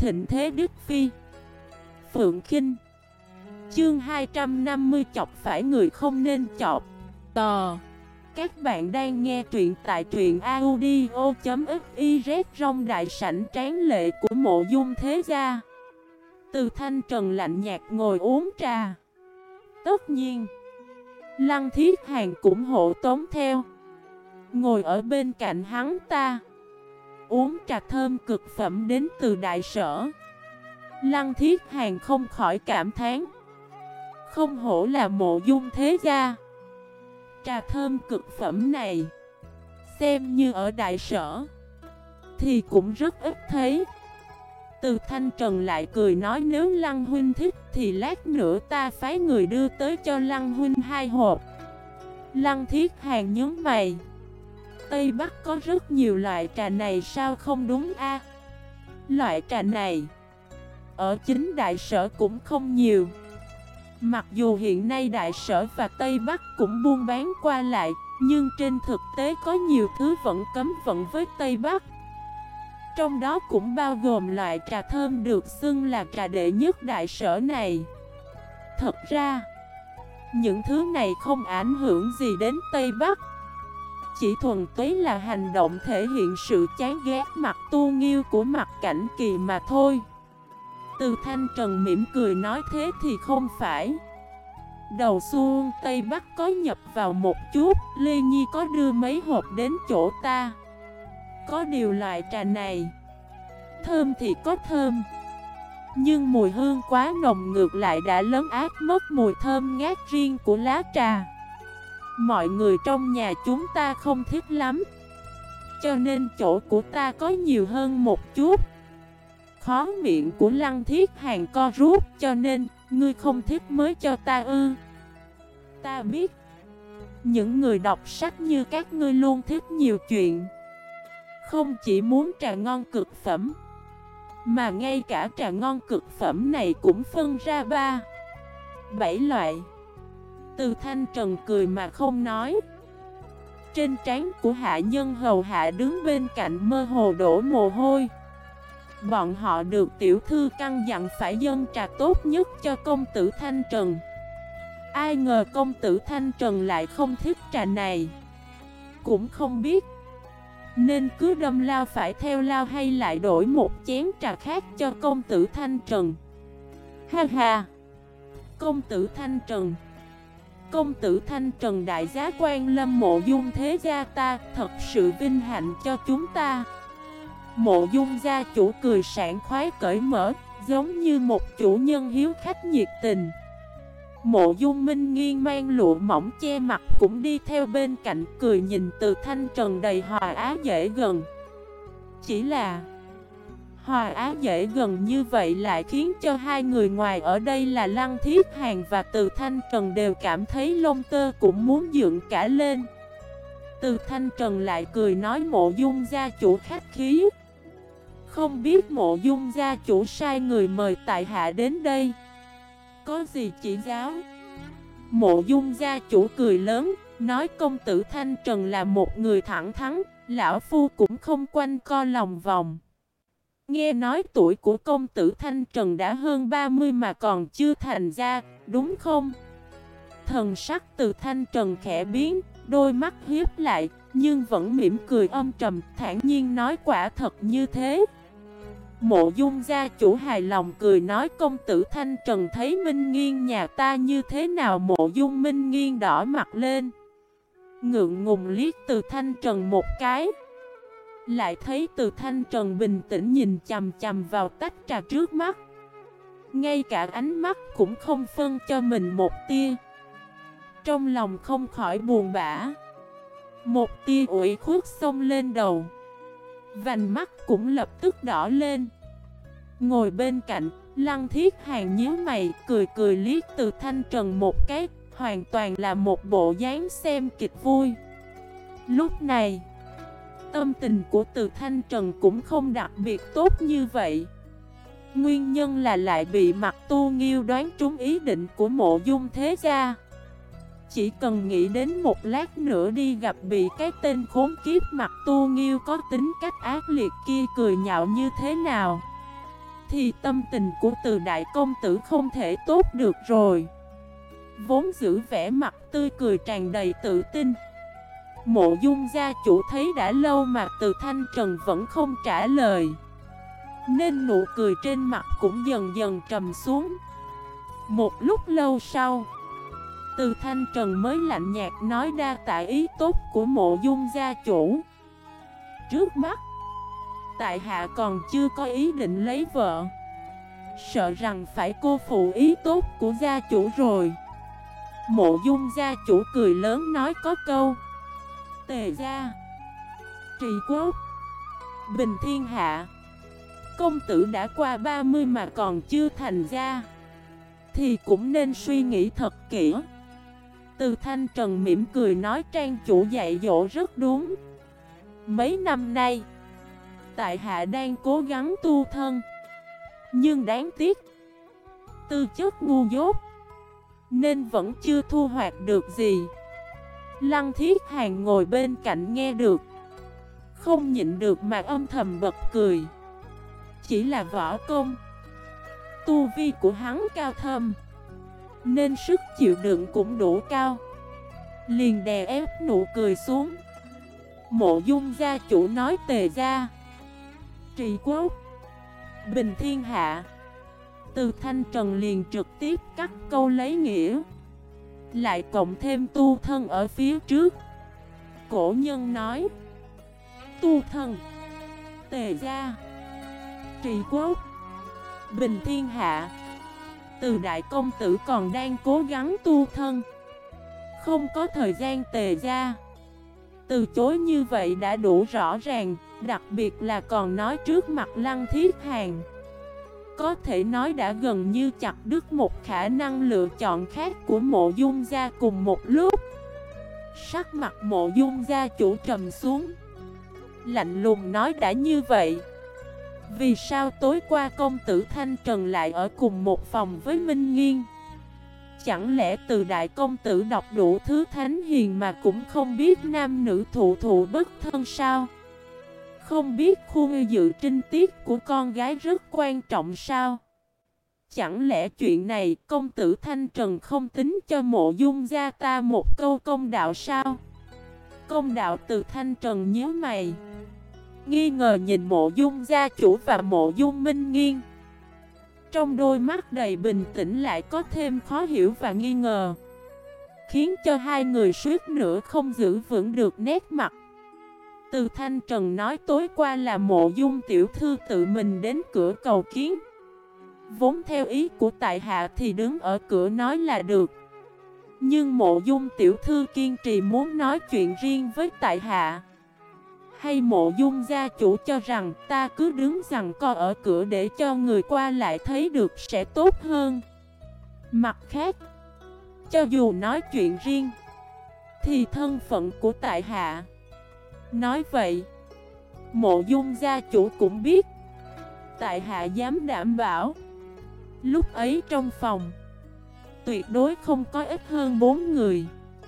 thịnh thế Đức Phi. Phượng Khinh. Chương 250 chọc phải người không nên chọc. Tò. Các bạn đang nghe truyện tại truyện audio.xyz. Trong đại sảnh tráng lệ của Mộ Dung thế gia, Từ Thanh Trần lạnh nhạt ngồi uống trà. Tất nhiên Lăng Thiết Hàn cũng hộ tống theo, ngồi ở bên cạnh hắn ta, uống trà thơm cực phẩm đến từ đại sở. Lăng Thiết Hàn không khỏi cảm thán, không hổ là Mộ Dung thế gia, trà thơm cực phẩm này xem như ở đại sở thì cũng rất ít thấy. Từ Thanh Trần lại cười nói, nếu Lăng huynh thích thì lát nữa ta phái người đưa tới cho Lăng huynh 2 hộp. Lăng Thiết Hàn nhướng mày, Tây Bắc có rất nhiều loại trà này sao không đúng a? Loại trà này ở chính đại sở cũng không nhiều. Mặc dù hiện nay đại sở và Tây Bắc cũng buôn bán qua lại, nhưng trên thực tế có nhiều thứ vẫn cấm vận với Tây Bắc. Trong đó cũng bao gồm loại trà thơm được xưng là trà đệ nhất đại sở này. Thật ra, những thứ này không ảnh hưởng gì đến Tây Bắc, chỉ thuần túy là hành động thể hiện sự chán ghét Mặc Tu Nghiêu của Mặc Cảnh Kỳ mà thôi. Từ Thanh Trần mỉm cười nói, thế thì không phải. Đầu xuân Tây Bắc có nhập vào một chút, Lê Nhi có đưa mấy hộp đến chỗ ta. Có điều loại trà này thơm thì có thơm, nhưng mùi hương quá nồng, ngược lại đã lấn át mất mùi thơm ngát riêng của lá trà. Mọi người trong nhà chúng ta không thích lắm, cho nên chỗ của ta có nhiều hơn một chút. Khó miệng của Lăng Thiết Hàn co rút, cho nên ngươi không thích mới cho ta ư? Ta biết những người đọc sách như các ngươi luôn thích nhiều chuyện, không chỉ muốn trà ngon cực phẩm, mà ngay cả trà ngon cực phẩm này cũng phân ra 7 loại. Từ Thanh Trần cười mà không nói. Trên trán của hạ nhân hầu hạ đứng bên cạnh mơ hồ đổ mồ hôi. Bọn họ được tiểu thư căn dặn phải dâng trà tốt nhất cho công tử Thanh Trần. Ai ngờ công tử Thanh Trần lại không thích trà này. Cũng không biết nên cứ đâm lao phải theo lao, hay lại đổi một chén trà khác cho công tử Thanh Trần. Ha ha! Công tử Thanh Trần, công tử Thanh Trần đại giá quan lâm Mộ Dung thế gia ta, thật sự vinh hạnh cho chúng ta. Mộ Dung gia chủ cười sảng khoái cởi mở, giống như một chủ nhân hiếu khách nhiệt tình. Mộ Dung Minh Nghiên mang lụa mỏng che mặt cũng đi theo bên cạnh, cười nhìn Từ Thanh Trần đầy hòa á dễ gần. Chỉ là hòa á dễ gần như vậy lại khiến cho hai người ngoài ở đây là Lăng Thiết Hàn và Từ Thanh Trần đều cảm thấy lông tơ cũng muốn dựng cả lên. Từ Thanh Trần lại cười nói, Mộ Dung gia chủ khách khí, không biết Mộ Dung gia chủ sai người mời tại hạ đến đây, có gì chỉ giáo? Mộ Dung gia chủ cười lớn, nói, công tử Thanh Trần là một người thẳng thắn, lão phu cũng không quanh co lòng vòng. Nghe nói tuổi của công tử Thanh Trần đã hơn 30 mà còn chưa thành ra, đúng không? Thần sắc Từ Thanh Trần khẽ biến, đôi mắt hiếp lại, nhưng vẫn mỉm cười âm trầm, thản nhiên nói, quả thật như thế. Mộ Dung gia chủ hài lòng cười nói, công tử Thanh Trần thấy Minh Nghiên nhà ta như thế nào? Mộ Dung Minh Nghiên đỏ mặt lên, ngượng ngùng liếc Từ Thanh Trần một cái, lại thấy Từ Thanh Trần bình tĩnh nhìn chằm chằm vào tách trà trước mắt, ngay cả ánh mắt cũng không phân cho mình một tia. Trong lòng không khỏi buồn bã, một tia ủy khuất xông lên đầu, vành mắt cũng lập tức đỏ lên. Ngồi bên cạnh, Lăng Thiết Hàn nhíu mày, cười cười liếc Từ Thanh Trần một cái, hoàn toàn là một bộ dáng xem kịch vui. Lúc này, tâm tình của Từ Thanh Trần cũng không đặc biệt tốt như vậy. Nguyên nhân là lại bị Mặc Tu Nghiêu đoán trúng ý định của Mộ Dung thế gia. Chỉ cần nghĩ đến một lát nữa đi gặp bị cái tên khốn kiếp Mặc Tu Nghiêu có tính cách ác liệt kia cười nhạo như thế nào, thì tâm tình của Từ đại công tử không thể tốt được rồi. Vốn giữ vẻ mặt tươi cười tràn đầy tự tin. Mộ Dung gia chủ thấy đã lâu mà Từ Thanh Trần vẫn không trả lời, nên nụ cười trên mặt cũng dần dần trầm xuống. Một lúc lâu sau, Từ Thanh Trần mới lạnh nhạt nói đa tạ ý tốt của Mộ Dung gia chủ. Trước mắt, tại hạ còn chưa có ý định lấy vợ, sợ rằng phải cô phụ ý tốt của gia chủ rồi. Mộ Dung gia chủ cười lớn nói có câu Tề gia, trị quốc, bình thiên hạ. Công tử đã qua 30 mà còn chưa thành gia, thì cũng nên suy nghĩ thật kỹ. Từ Thanh Trần mỉm cười nói trang chủ dạy dỗ rất đúng. Mấy năm nay, tại hạ đang cố gắng tu thân, nhưng đáng tiếc, tư chất ngu dốt, nên vẫn chưa thu hoạch được gì. Lăng Thiết Hàn ngồi bên cạnh nghe được, không nhịn được mà âm thầm bật cười. Chỉ là võ công, tu vi của hắn cao thâm, nên sức chịu đựng cũng đủ cao, liền đè ép nụ cười xuống. Mộ Dung gia chủ nói Tề gia, trị quốc, bình thiên hạ. Từ Thanh Trần liền trực tiếp cắt câu lấy nghĩa, lại cộng thêm tu thân ở phía trước. Cổ nhân nói tu thân, Tề gia, trị quốc, bình thiên hạ. Từ đại công tử còn đang cố gắng tu thân, không có thời gian Tề gia. Từ chối như vậy đã đủ rõ ràng, đặc biệt là còn nói trước mặt Lăng Thiết Hàn. Có thể nói đã gần như chặt đứt một khả năng lựa chọn khác của Mộ Dung gia cùng một lúc. Sắc mặt Mộ Dung gia chủ trầm xuống, lạnh lùng nói đã như vậy, vì sao tối qua công tử Thanh Trần lại ở cùng một phòng với Minh Nghiên? Chẳng lẽ Từ đại công tử đọc đủ thứ thánh hiền mà cũng không biết nam nữ thụ thụ bất thân sao? Không biết khu dự trinh tiết của con gái rất quan trọng sao? Chẳng lẽ chuyện này công tử Thanh Trần không tính cho Mộ Dung gia ta một câu công đạo sao? Công đạo? Từ Thanh Trần nhíu mày, nghi ngờ nhìn Mộ Dung gia chủ và Mộ Dung Minh Nghiên. Trong đôi mắt đầy bình tĩnh lại có thêm khó hiểu và nghi ngờ, khiến cho hai người suýt nữa không giữ vững được nét mặt. Từ Thanh Trần nói tối qua là Mộ Dung tiểu thư tự mình đến cửa cầu kiến. Vốn theo ý của tại hạ thì đứng ở cửa nói là được, nhưng Mộ Dung tiểu thư kiên trì muốn nói chuyện riêng với tại hạ. Hay Mộ Dung gia chủ cho rằng ta cứ đứng giằng co ở cửa để cho người qua lại thấy được sẽ tốt hơn? Mặt khác, cho dù nói chuyện riêng, thì thân phận của tại hạ. Nói vậy, Mộ Dung gia chủ cũng biết. Tại hạ dám đảm bảo, lúc ấy trong phòng tuyệt đối không có ít hơn 4 người.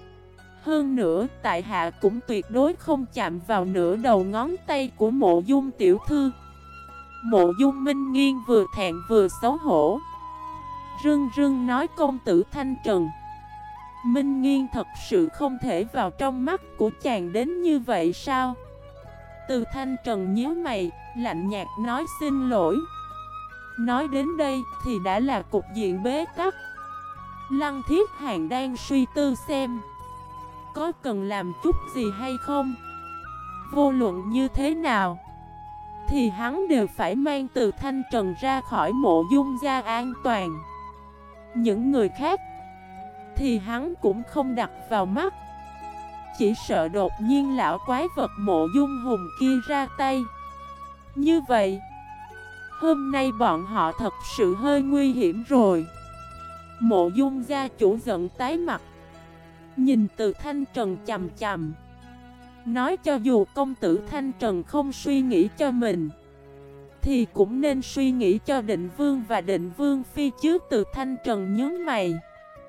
Hơn nữa, tại hạ cũng tuyệt đối không chạm vào nửa đầu ngón tay của Mộ Dung tiểu thư. Mộ Dung Minh Nghiên vừa thẹn vừa xấu hổ, rưng rưng nói công tử Thanh Trần, Minh Nghiên thật sự không thể vào trong mắt của chàng đến như vậy sao? Từ Thanh Trần nhíu mày, lạnh nhạt nói xin lỗi. Nói đến đây thì đã là cục diện bế tắc. Lăng Thiết Hàn đang suy tư xem có cần làm chút gì hay không. Vô luận như thế nào thì hắn đều phải mang Từ Thanh Trần ra khỏi Mộ Dung gia an toàn. Những người khác thì hắn cũng không đặt vào mắt, chỉ sợ đột nhiên lão quái vật Mộ Dung Hùng kia ra tay. Như vậy, hôm nay bọn họ thật sự hơi nguy hiểm rồi. Mộ Dung gia chủ giận tái mặt, nhìn Từ Thanh Trần chằm chằm, nói cho dù công tử Thanh Trần không suy nghĩ cho mình, thì cũng nên suy nghĩ cho Định Vương và Định Vương Phi chứ. Từ Thanh Trần nhướng mày.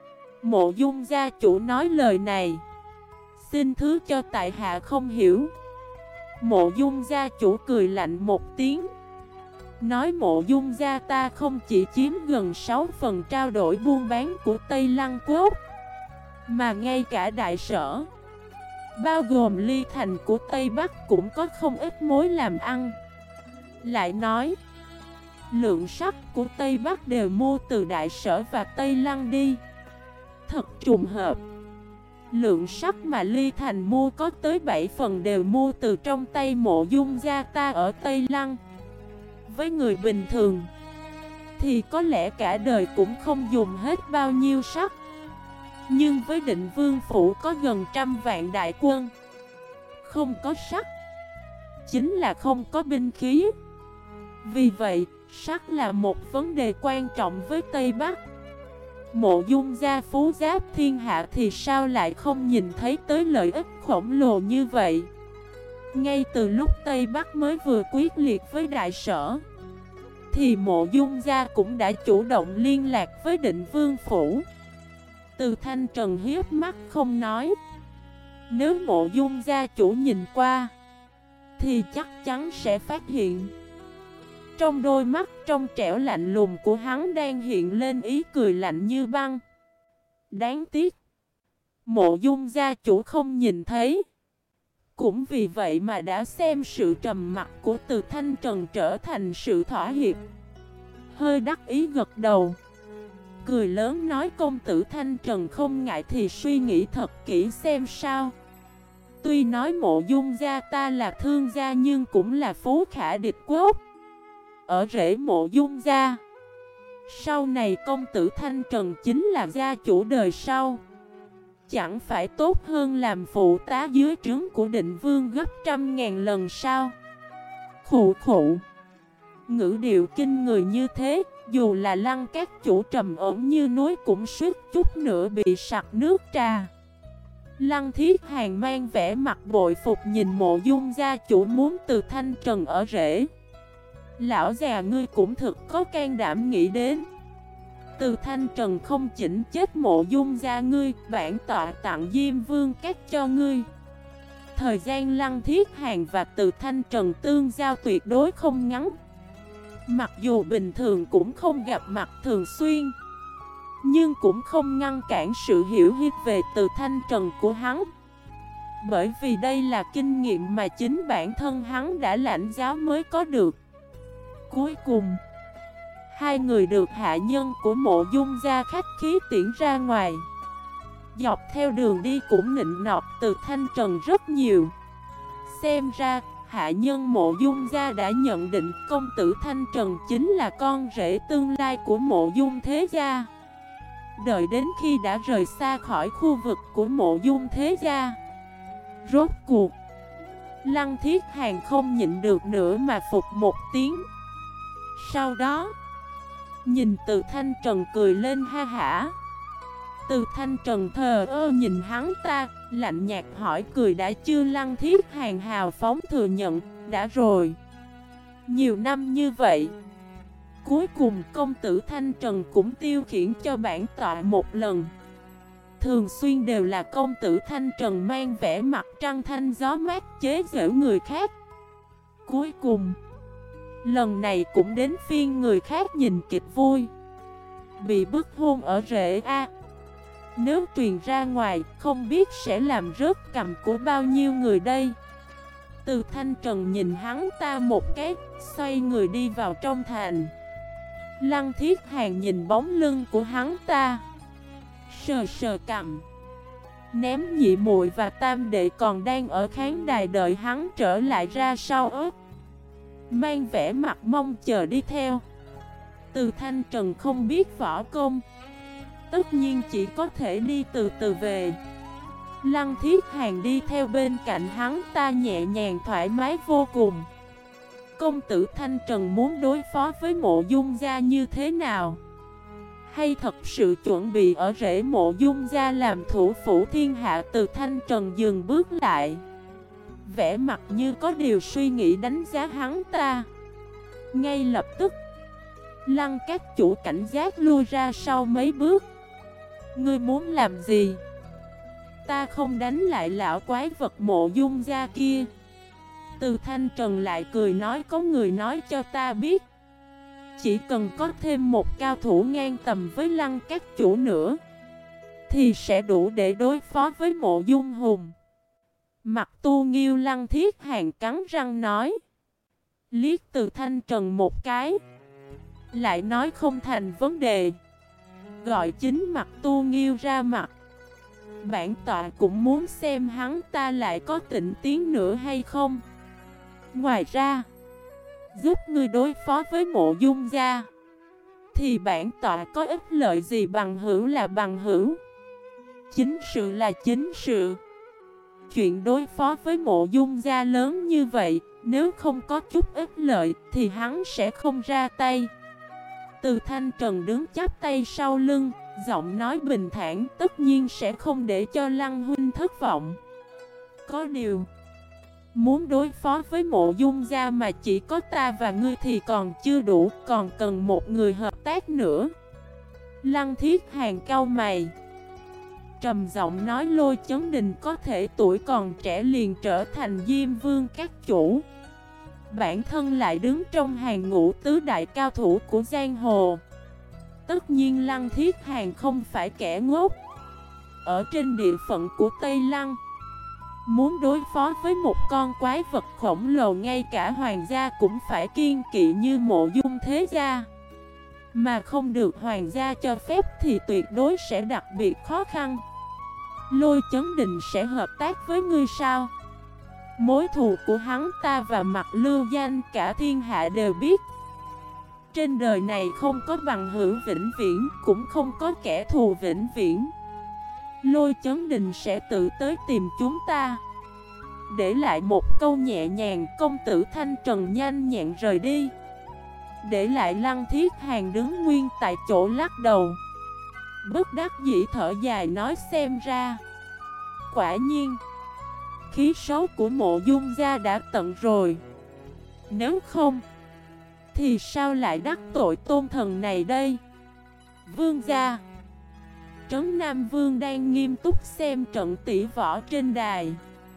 Mộ Dung gia chủ nói lời này, xin thứ cho tại hạ không hiểu. Mộ Dung gia chủ cười lạnh một tiếng, Nói Mộ Dung gia ta không chỉ chiếm gần 6 phần trao đổi buôn bán của Tây Lăng Quốc, mà ngay cả đại sở, bao gồm Ly Thành của Tây Bắc cũng có không ít mối làm ăn. Lại nói, lượng sắt của Tây Bắc đều mua từ đại sở và Tây Lăng đi. Thật trùng hợp, lượng sắt mà Ly Thành mua có tới 7 phần đều mua từ trong tay Mộ Dung gia ta ở Tây Lăng. Với người bình thường thì có lẽ cả đời cũng không dùng hết bao nhiêu sắt. Nhưng với Định Vương Phủ có gần 100 vạn đại quân, không có sắt chính là không có binh khí. Vì vậy, sắt là một vấn đề quan trọng với Tây Bắc. Mộ Dung gia phú giáp thiên hạ thì sao lại không nhìn thấy tới lợi ích khổng lồ như vậy. Ngay từ lúc Tây Bắc mới vừa quyết liệt với đại sở, thì Mộ Dung gia cũng đã chủ động liên lạc với Định Vương Phủ. Từ Thanh Trần hiếp mắt không nói. Nếu Mộ Dung gia chủ nhìn qua thì chắc chắn sẽ phát hiện trong đôi mắt trong trẻo lạnh lùng của hắn đang hiện lên ý cười lạnh như băng. Đáng tiếc Mộ Dung gia chủ không nhìn thấy. Cũng vì vậy mà đã xem sự trầm mặc của Từ Thanh Trần trở thành sự thỏa hiệp. Hơi đắc ý gật đầu, cười lớn nói công tử Thanh Trần không ngại thì suy nghĩ thật kỹ xem sao. Tuy nói Mộ Dung gia ta là thương gia nhưng cũng là phú khả địch quốc, ở rễ Mộ Dung gia. Sau này công tử Thanh Trần chính là gia chủ đời sau, chẳng phải tốt hơn làm phụ tá dưới trướng của Định Vương gấp 100.000 lần sao? Khụ khụ. Ngữ điệu kinh người như thế, dù là Lăng các chủ trầm ổn như núi cũng suýt chút nữa bị sặc nước trà. Lăng Thiết Hàn mang vẻ mặt bội phục nhìn Mộ Dung gia chủ muốn Từ Thanh Trần ở rễ. Lão già ngươi cũng thực có can đảm nghĩ đến. Từ Thanh Trần không chỉnh chết Mộ Dung gia ngươi, bản tọa tặng Diêm Vương các cho ngươi. Thời gian Lăng Thiết Hàn và Từ Thanh Trần tương giao tuyệt đối không ngắn. Mặc dù bình thường cũng không gặp mặt thường xuyên, nhưng cũng không ngăn cản sự hiểu biết về Từ Thanh Trần của hắn. Bởi vì đây là kinh nghiệm mà chính bản thân hắn đã lãnh giáo mới có được. Cuối cùng, hai người được hạ nhân của Mộ Dung gia khách khí tiễn ra ngoài. Dọc theo đường đi cũng nịnh nọt Từ Thanh Trần rất nhiều. Xem ra, hạ nhân Mộ Dung gia đã nhận định công tử Thanh Trần chính là con rể tương lai của Mộ Dung thế gia. Đợi đến khi đã rời xa khỏi khu vực của Mộ Dung thế gia, rốt cuộc Lăng Thiết Hàn không nhịn được nữa mà phục một tiếng. Sau đó nhìn Từ Thanh Trần cười lên ha hả. Từ Thanh Trần thờ ơ nhìn hắn ta, lạnh nhạt hỏi cười đã chưa. Lăng Thiết Hàn hào phóng thừa nhận, đã rồi. Nhiều năm như vậy, cuối cùng công tử Thanh Trần cũng tiêu khiển cho bản tọa một lần. Thường xuyên đều là công tử Thanh Trần mang vẻ mặt trăng thanh gió mát chế giễu người khác. Cuối cùng, lần này cũng đến phiên người khác nhìn kịch vui. Bị bức hôn ở rễ A. Nếu truyền ra ngoài, không biết sẽ làm rớt cằm của bao nhiêu người đây. Từ Thanh Trần nhìn hắn ta một cái, xoay người đi vào trong thành. Lăng Thiết Hàn nhìn bóng lưng của hắn ta, sờ sờ cằm. Ném nhị muội và tam đệ còn đang ở khán đài đợi hắn trở lại ra sau ớt, mang vẻ mặt mong chờ đi theo. Từ Thanh Trần không biết võ công, tất nhiên chỉ có thể đi từ từ về. Lăng Thiết Hàn đi theo bên cạnh hắn ta nhẹ nhàng thoải mái vô cùng. Công tử Thanh Trần muốn đối phó với Mộ Dung gia như thế nào? Hay thật sự chuẩn bị ở rễ Mộ Dung gia làm thủ phủ thiên hạ? Từ Thanh Trần dừng bước lại, vẻ mặt như có điều suy nghĩ đánh giá hắn ta. Ngay lập tức, Lăng các chủ cảnh giác lui ra sau mấy bước. Ngươi muốn làm gì? Ta không đánh lại lão quái vật Mộ Dung gia kia. Từ Thanh Trần lại cười nói có người nói cho ta biết, chỉ cần có thêm một cao thủ ngang tầm với Lăng các chủ nữa thì sẽ đủ để đối phó với Mộ Dung Hùng. Mặt Tu Nghiêu Lăng Thiết Hàn cắn răng nói. Liếc Từ Thanh Trần một cái, lại nói không thành vấn đề. Gọi chính Mặt Tu Nghiêu ra mặt. Bản tọa cũng muốn xem hắn ta lại có tịnh tiến nữa hay không. Ngoài ra, giúp ngươi đối phó với Mộ Dung gia thì bản tọa có ích lợi gì, bằng hữu là bằng hữu, chính sự là chính sự. Chuyện đối phó với Mộ Dung gia lớn như vậy, nếu không có chút ích lợi thì hắn sẽ không ra tay. Từ Thanh Trần đứng chắp tay sau lưng, giọng nói bình thản, tất nhiên sẽ không để cho Lăng huynh thất vọng. Có điều, muốn đối phó với Mộ Dung gia mà chỉ có ta và ngươi thì còn chưa đủ, còn cần một người hợp tác nữa. Lăng Thiết Hàn cau mày, trầm giọng nói. Lôi Chấn Đình có thể tuổi còn trẻ liền trở thành Diêm Vương các chủ, bản thân lại đứng trong hàng ngũ tứ đại cao thủ của giang hồ. Tất nhiên Lăng Thiết Hàn không phải kẻ ngốc. Ở trên địa phận của Tây Lăng, muốn đối phó với một con quái vật khổng lồ ngay cả hoàng gia cũng phải kiêng kỵ như Mộ Dung thế gia, mà không được hoàng gia cho phép thì tuyệt đối sẽ đặc biệt khó khăn. Lôi Chấn Đình sẽ hợp tác với ngươi sao? Mối thù của hắn ta và Mặt Lưu Danh cả thiên hạ đều biết. Trên đời này không có bằng hữu vĩnh viễn, cũng không có kẻ thù vĩnh viễn. Lôi Chấn Đình sẽ tự tới tìm chúng ta. Để lại một câu nhẹ nhàng, công tử Thanh Trần nhanh nhẹn rời đi. Để lại Lăng Thiết Hàn đứng nguyên tại chỗ lắc đầu, bất đắc dĩ thở dài nói, xem ra quả nhiên khí số của Mộ Dung gia đã tận rồi. Nếu không thì sao lại đắc tội tôn thần này đây? Vương gia. Trấn Nam Vương đang nghiêm túc xem trận tỷ võ trên đài.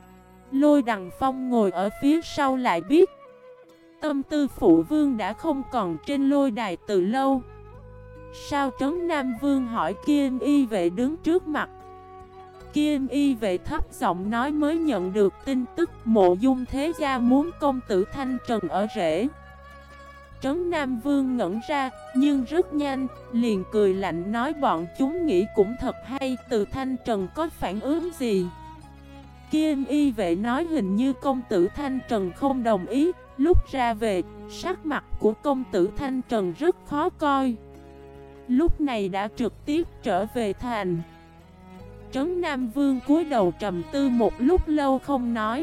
Lôi Đằng Phong ngồi ở phía sau lại biết tâm tư phụ vương đã không còn trên lôi đài từ lâu. Sao? Trấn Nam Vương hỏi. Kim y vệ đứng trước mặt. Kim y vệ thấp giọng nói, mới nhận được tin tức Mộ Dung thế gia muốn công tử Thanh Trần ở rễ. Trấn Nam Vương ngẩn ra, nhưng rất nhanh, liền cười lạnh nói, bọn chúng nghĩ cũng thật hay, từ Thanh Trần có phản ứng gì? Kim y vệ nói, hình như công tử Thanh Trần không đồng ý. Lúc ra về, sắc mặt của công tử Thanh Trần rất khó coi. Lúc này đã trực tiếp trở về thành. Trấn Nam Vương cúi đầu trầm tư một lúc lâu không nói.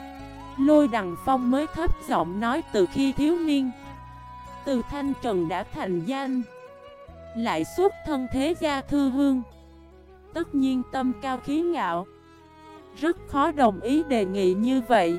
Lôi Đằng Phong mới thấp giọng nói, từ khi thiếu niên, từ Thanh Trần đã thành danh, lại xuất thân thế gia thư hương, tất nhiên tâm cao khí ngạo, rất khó đồng ý đề nghị như vậy.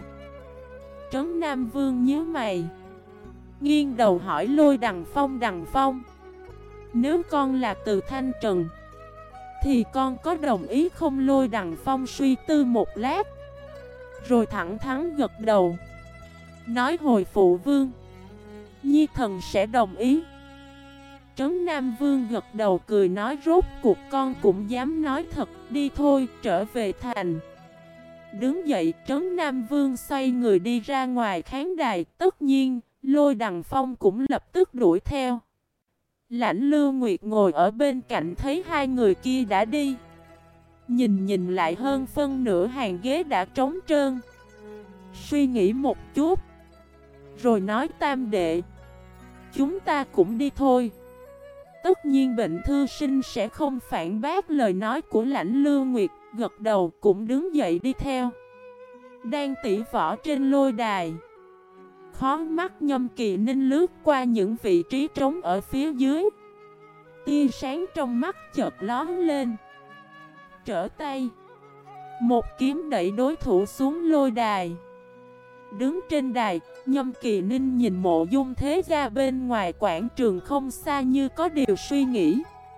Trấn Nam Vương nhíu mày, nghiêng đầu hỏi Lôi Đằng Phong, Đằng Phong, nếu con là từ Thanh Trần thì con có đồng ý không? Lôi Đằng Phong suy tư một lát, rồi thẳng thắn gật đầu, nói, hồi phụ vương, nhi thần sẽ đồng ý. Trấn Nam Vương gật đầu cười nói, rốt cuộc con cũng dám nói thật, đi thôi, trở về thành. Đứng dậy, Trấn Nam Vương xoay người đi ra ngoài khán đài. Tất nhiên, Lôi Đằng Phong cũng lập tức đuổi theo. Lãnh Lưu Nguyệt ngồi ở bên cạnh thấy hai người kia đã đi, nhìn lại hơn phân nửa hàng ghế đã trống trơn, suy nghĩ một chút, rồi nói, tam đệ, chúng ta cũng đi thôi. Tất nhiên Bệnh Thư Sinh sẽ không phản bác lời nói của Lãnh Lưu Nguyệt, gật đầu cũng đứng dậy đi theo. Đang tỉ võ trên lôi đài, khó mắt Nhâm Kỳ Ninh lướt qua những vị trí trống ở phía dưới. Tia sáng trong mắt chợt lóe lên, trở tay, một kiếm đẩy đối thủ xuống lôi đài. Đứng trên đài, Nhâm Kỳ Ninh nhìn Mộ Dung thế gia bên ngoài quảng trường không xa như có điều suy nghĩ.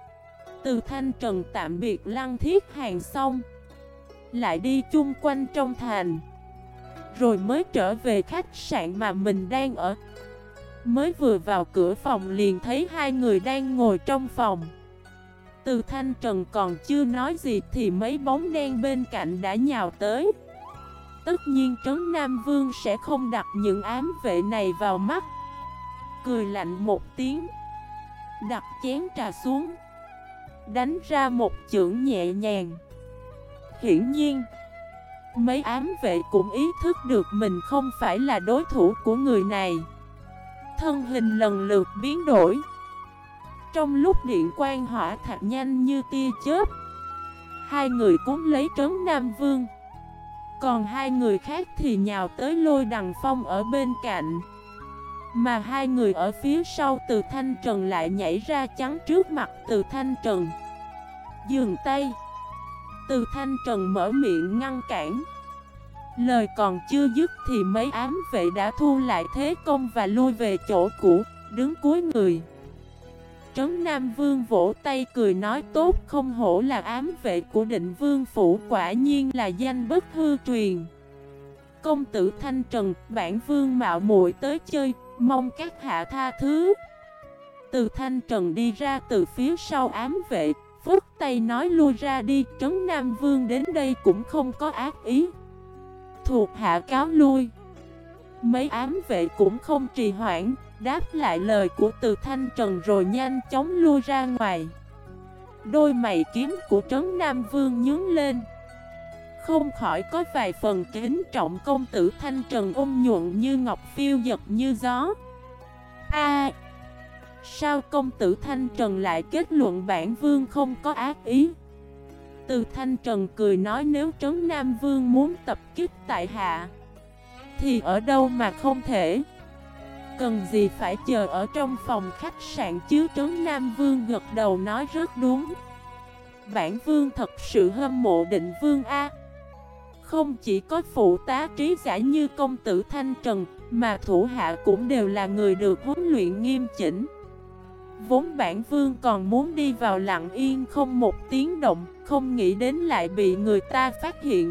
Từ Thanh Trần tạm biệt Lăng Thiết Hàn xong, lại đi chung quanh trong thành, rồi mới trở về khách sạn mà mình đang ở. Mới vừa vào cửa phòng liền thấy hai người đang ngồi trong phòng. Từ Thanh Trần còn chưa nói gì thì mấy bóng đen bên cạnh đã nhào tới. Tất nhiên Trấn Nam Vương sẽ không đặt những ám vệ này vào mắt. Cười lạnh một tiếng, đặt chén trà xuống, đánh ra một chưởng nhẹ nhàng. Hiển nhiên mấy ám vệ cũng ý thức được mình không phải là đối thủ của người này. Thân hình lần lượt biến đổi. Trong lúc điện quang hỏa thạch nhanh như tia chớp, hai người cuốn lấy Trấn Nam Vương. Còn hai người khác thì nhào tới Lôi Đằng Phong ở bên cạnh. Mà hai người ở phía sau Từ Thanh Trần lại nhảy ra chắn trước mặt Từ Thanh Trần. Dừng tay. Từ Thanh Trần mở miệng ngăn cản. Lời còn chưa dứt thì mấy ám vệ đã thu lại thế công và lui về chỗ cũ, đứng cúi người. Trấn Nam Vương vỗ tay cười nói tốt, không hổ là ám vệ của Định Vương phủ, quả nhiên là danh bất hư truyền. Công tử Thanh Trần, bản vương mạo muội tới chơi, mong các hạ tha thứ. Từ Thanh Trần đi ra từ phía sau ám vệ, phất tay nói lui ra đi. Trấn Nam Vương đến đây cũng không có ác ý, thuộc hạ cáo lui. Mấy ám vệ cũng không trì hoãn, đáp lại lời của Từ Thanh Trần rồi nhanh chóng lui ra ngoài. Đôi mày kiếm của Trấn Nam Vương nhướng lên, không khỏi có vài phần kính trọng công tử Thanh Trần ôn nhuận như ngọc phiêu giật như gió. Sao công tử Thanh Trần lại kết luận bản vương không có ác ý? Từ Thanh Trần cười nói nếu Trấn Nam Vương muốn tập kích tại hạ thì ở đâu mà không thể. Cần gì phải chờ ở trong phòng khách sạn chứ? Trấn Nam Vương gật đầu nói rất đúng. Bản vương thật sự hâm mộ Định Vương a. Không chỉ có phụ tá trí giả như công tử Thanh Trần, mà thủ hạ cũng đều là người được huấn luyện nghiêm chỉnh. Vốn bản vương còn muốn đi vào lặng yên không một tiếng động, không nghĩ đến lại bị người ta phát hiện.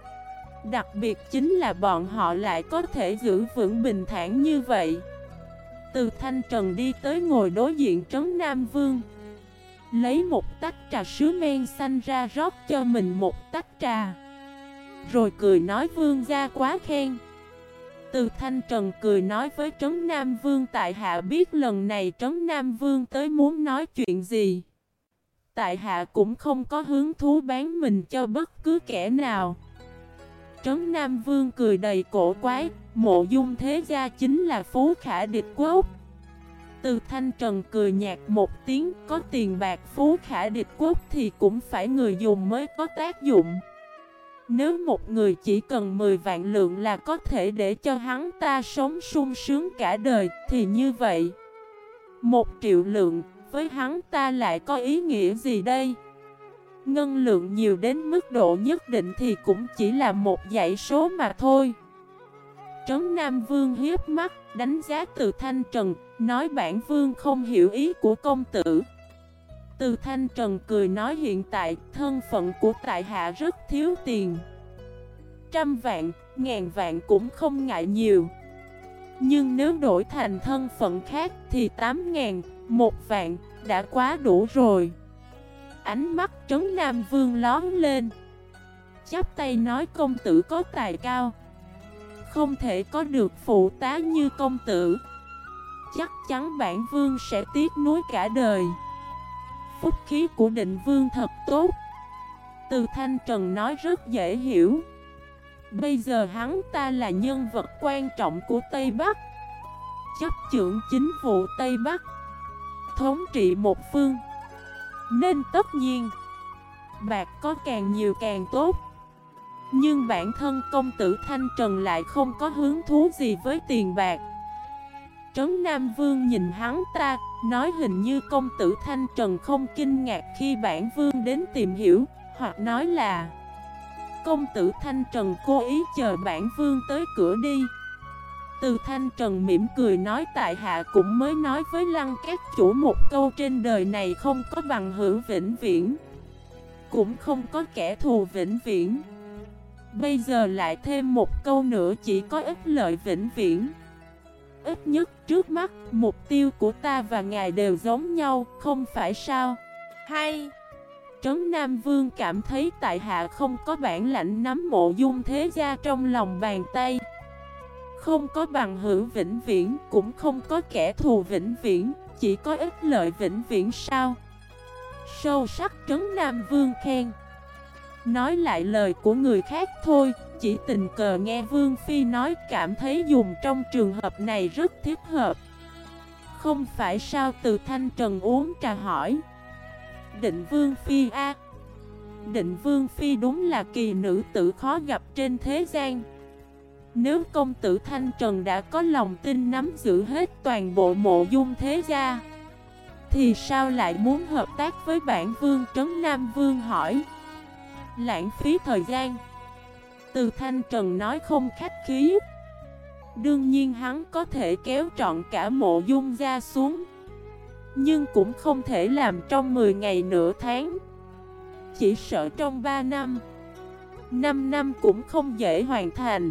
Đặc biệt chính là bọn họ lại có thể giữ vững bình thản như vậy. Từ Thanh Trần đi tới ngồi đối diện Trấn Nam Vương, lấy một tách trà sứ men xanh ra rót cho mình một tách trà, rồi cười nói vương gia quá khen. Từ Thanh Trần cười nói với Trấn Nam Vương tại hạ biết lần này Trấn Nam Vương tới muốn nói chuyện gì. Tại hạ cũng không có hứng thú bán mình cho bất cứ kẻ nào. Trấn Nam Vương cười đầy cổ quái, Mộ Dung thế gia chính là phú khả địch quốc. Từ Thanh Trần cười nhạt một tiếng, có tiền bạc phú khả địch quốc thì cũng phải người dùng mới có tác dụng. Nếu một người chỉ cần 10 vạn lượng là có thể để cho hắn ta sống sung sướng cả đời, thì như vậy 1 triệu lượng với hắn ta lại có ý nghĩa gì đây? Ngân lượng nhiều đến mức độ nhất định thì cũng chỉ là một dãy số mà thôi. Trấn Nam Vương hiếp mắt, đánh giá Từ Thanh Trần, nói bản vương không hiểu ý của công tử. Từ Thanh Trần cười nói hiện tại thân phận của tại hạ rất thiếu tiền. 100 vạn, 1000 vạn cũng không ngại nhiều. Nhưng nếu đổi thành thân phận khác thì 8.000, 1 vạn đã quá đủ rồi. Ánh mắt Trấn Nam Vương lóe lên, chắp tay nói công tử có tài cao, không thể có được phụ tá như công tử. Chắc chắn bản vương sẽ tiếc nuối cả đời. Phúc khí của Định Vương thật tốt. Từ Thanh Trần nói rất dễ hiểu. Bây giờ hắn ta là nhân vật quan trọng của Tây Bắc, chấp chưởng chính vụ Tây Bắc, thống trị một phương, nên tất nhiên bạc có càng nhiều càng tốt. Nhưng bản thân công tử Thanh Trần lại không có hứng thú gì với tiền bạc. Trấn Nam Vương nhìn hắn ta, nói hình như công tử Thanh Trần không kinh ngạc khi bản vương đến tìm hiểu, hoặc nói là công tử Thanh Trần cố ý chờ bản vương tới cửa đi. Từ Thanh Trần mỉm cười nói tại hạ cũng mới nói với Lăng các chủ một câu trên đời này không có bằng hữu vĩnh viễn, cũng không có kẻ thù vĩnh viễn. Bây giờ lại thêm một câu nữa chỉ có ích lợi vĩnh viễn. ít nhất trước mắt, mục tiêu của ta và ngài đều giống nhau, không phải sao? Hay! Trấn Nam Vương cảm thấy tại hạ không có bản lãnh nắm Mộ Dung Thế Gia trong lòng bàn tay. Không có bằng hữu vĩnh viễn, cũng không có kẻ thù vĩnh viễn, chỉ có ích lợi vĩnh viễn sao? Sâu sắc Trấn Nam Vương khen. Nói lại lời của người khác thôi, chỉ tình cờ nghe Vương Phi nói cảm thấy dùng trong trường hợp này rất thích hợp. Không phải sao? Từ Thanh Trần uống trà hỏi. Định Vương Phi a? Định Vương Phi đúng là kỳ nữ tử khó gặp trên thế gian. Nếu công tử Thanh Trần đã có lòng tin nắm giữ hết toàn bộ Mộ Dung Thế Gia, thì sao lại muốn hợp tác với bản vương? Trấn Nam Vương hỏi. Lãng phí thời gian. Từ Thanh Trần nói không khách khí. Đương nhiên hắn có thể kéo trọn cả Mộ Dung gia xuống, nhưng cũng không thể làm trong 10 ngày nửa tháng. Chỉ sợ trong 3 năm 5 năm cũng không dễ hoàn thành.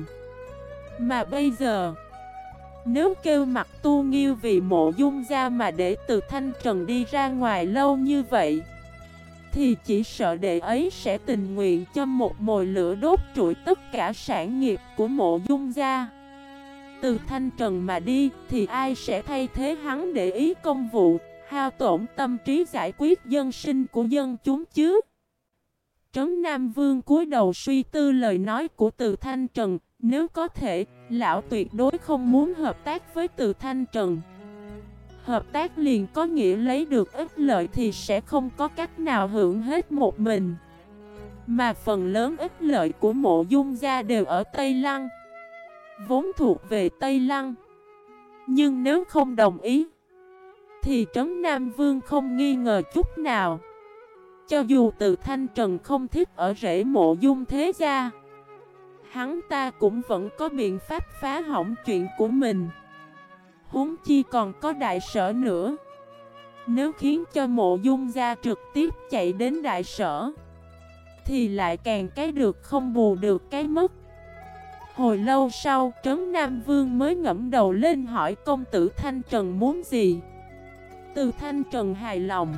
Mà bây giờ, nếu kêu Mặt Tu Nghiêu vì Mộ Dung gia mà để Từ Thanh Trần đi ra ngoài lâu như vậy, thì chỉ sợ đệ ấy sẽ tình nguyện châm một mồi lửa đốt trụi tất cả sản nghiệp của Mộ Dung gia. Từ Thanh Trần mà đi thì ai sẽ thay thế hắn để ý công vụ, hao tổn tâm trí giải quyết dân sinh của dân chúng chứ? Trấn Nam Vương cúi đầu suy tư lời nói của Từ Thanh Trần. Nếu có thể, lão tuyệt đối không muốn hợp tác với Từ Thanh Trần. Hợp tác liền có nghĩa lấy được ích lợi thì sẽ không có cách nào hưởng hết một mình. Mà phần lớn ích lợi của Mộ Dung gia đều ở Tây Lăng, vốn thuộc về Tây Lăng. Nhưng nếu không đồng ý, thì Trấn Nam Vương không nghi ngờ chút nào, cho dù Từ Thanh Trần không thích ở rễ Mộ Dung Thế Gia, hắn ta cũng vẫn có biện pháp phá hỏng chuyện của mình. Huống chi còn có đại sở nữa. Nếu khiến cho Mộ Dung gia trực tiếp chạy đến đại sở, thì lại càng cái được không bù được cái mất. Hồi lâu sau, Trấn Nam Vương mới ngẫm đầu lên hỏi công tử Thanh Trần muốn gì. Từ Thanh Trần hài lòng,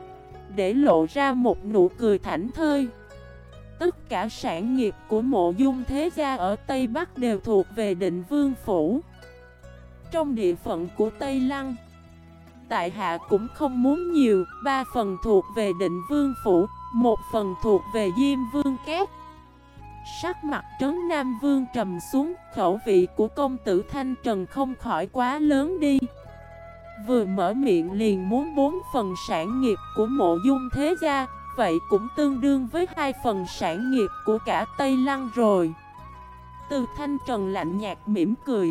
để lộ ra một nụ cười thảnh thơi. Tất cả sản nghiệp của Mộ Dung Thế Gia ở Tây Bắc đều thuộc về Định Vương Phủ. Trong địa phận của Tây Lăng, tại hạ cũng không muốn nhiều, 3 phần thuộc về Định Vương Phủ, 1 phần thuộc về Diêm Vương Cát. Sắc mặt Trấn Nam Vương trầm xuống, khẩu vị của công tử Thanh Trần không khỏi quá lớn đi. Vừa mở miệng liền muốn 4 phần sản nghiệp của Mộ Dung Thế Gia, vậy cũng tương đương với 2 phần sản nghiệp của cả Tây Lăng rồi. Từ Thanh Trần lạnh nhạt mỉm cười.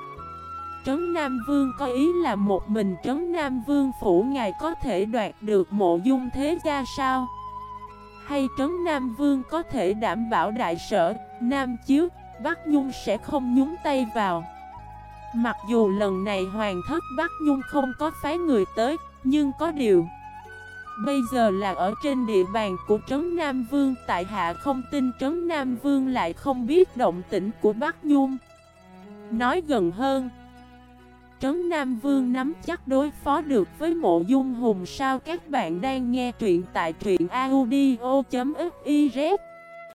Trấn Nam Vương có ý là một mình Trấn Nam Vương phủ ngài có thể đoạt được Mộ Dung Thế Gia sao? Hay Trấn Nam Vương có thể đảm bảo đại sở, Nam Chiếu, Bắc Nhung sẽ không nhúng tay vào? Mặc dù lần này Hoàng thất Bắc Nhung không có phái người tới, nhưng có điều, bây giờ là ở trên địa bàn của Trấn Nam Vương, tại hạ không tin Trấn Nam Vương lại không biết động tĩnh của Bắc Nhung. Nói gần hơn, Trấn Nam Vương nắm chắc đối phó được với Mộ Dung Hùng sao? Các bạn đang nghe truyện tại truyện audio.fif